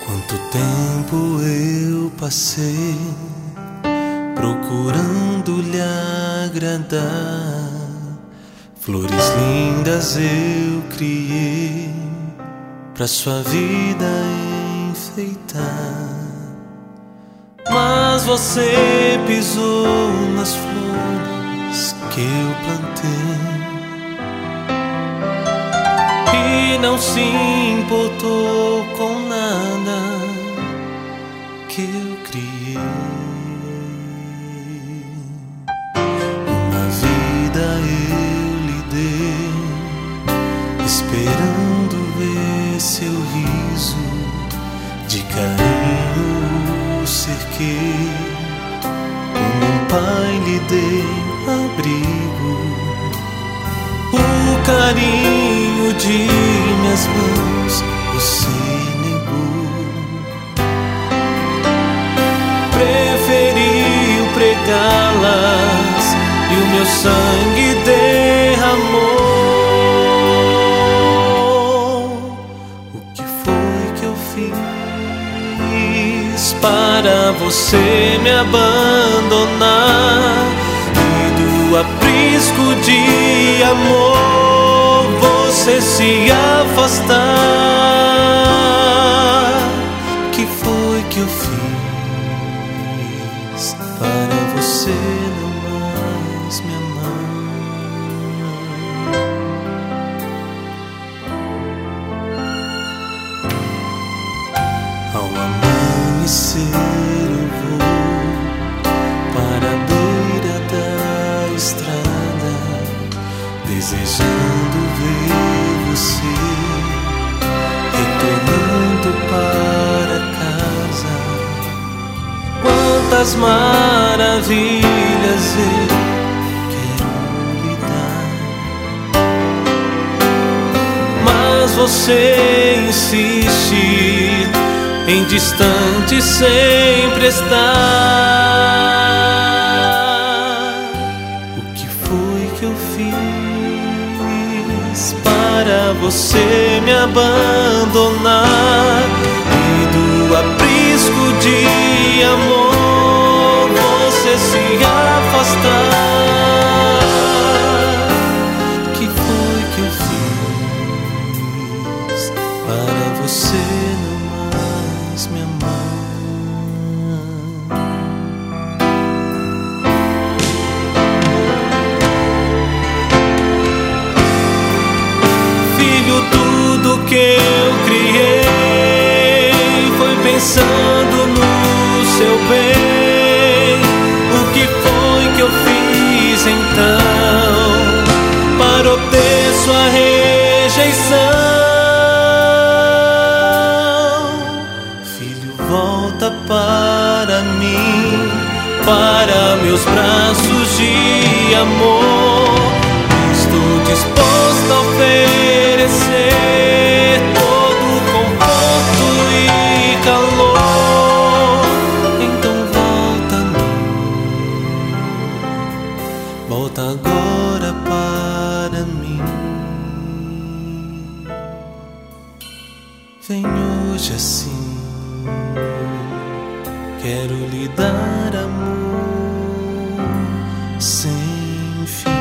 Quanto tempo eu passei procurando lhe agradar, flores lindas eu criei pra sua vida enfeitar. Mas você pisou nas flores que eu plantei e não se importou com nada que eu criei. Uma vida eu lhe dei, esperando ver seu riso. De carinho o cerquei, como um pai lhe dei abrigo. O carinho de minhas mãos você negou, preferiu pregá-las e o meu sangue derramou. O que foi que eu fiz para você me abandonar e do aprisco de amor você se afastar? Que foi que eu fiz para você não mais me amar? Ao amanhecer eu vou para a beira da estrada, desejando ver você retornando para casa. Quantas maravilhas eu quero lhe dar, mas você insiste em distante sempre estar. O que foi que eu fiz para você me abandonar e do aprisco de amor você se afastar? Que foi que eu fiz para você não mais me amar? Tudo que eu criei foi pensando no seu bem. O que foi que eu fiz então para obter sua rejeição? Filho, volta para mim, para meus braços de amor. Estou disposto a oferecer todo o conforto e calor. Então volta a mim, volta agora para mim. Vem hoje assim, quero lhe dar amor sem fim.